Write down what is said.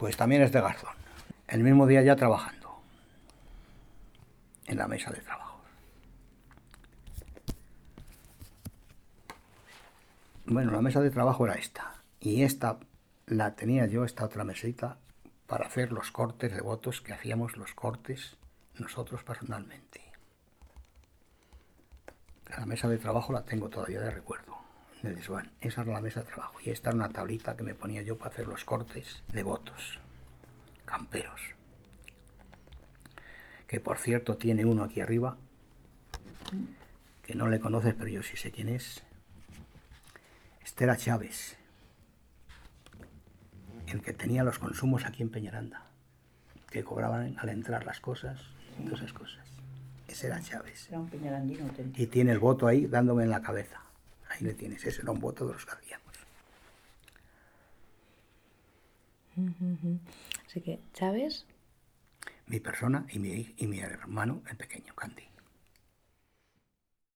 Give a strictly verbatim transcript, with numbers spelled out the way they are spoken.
Pues también es de Garzón. El mismo día ya trabajando en la mesa de trabajo. Bueno, la mesa de trabajo era esta. Y esta la tenía yo, esta otra mesita, para hacer los cortes de votos, que hacíamos los cortes nosotros personalmente. La mesa de trabajo la tengo todavía de recuerdo, de desván. Esa era la mesa de trabajo. Y esta era una tablita que me ponía yo para hacer los cortes de votos camperos. Que por cierto tiene uno aquí arriba, que no le conoces, pero yo sí sé quién es. Este era Chávez, el que tenía los consumos aquí en Peñaranda, que cobraban al entrar las cosas, sí. Todas esas cosas. Ese era Chávez. Era un peñarandino auténtico. Y tiene el voto ahí dándome en la cabeza. Ahí le tienes, ese era un voto de los que hacíamos. Uh-huh. Así que, Chávez... Mi persona y mi, y mi hermano, el pequeño, Candy.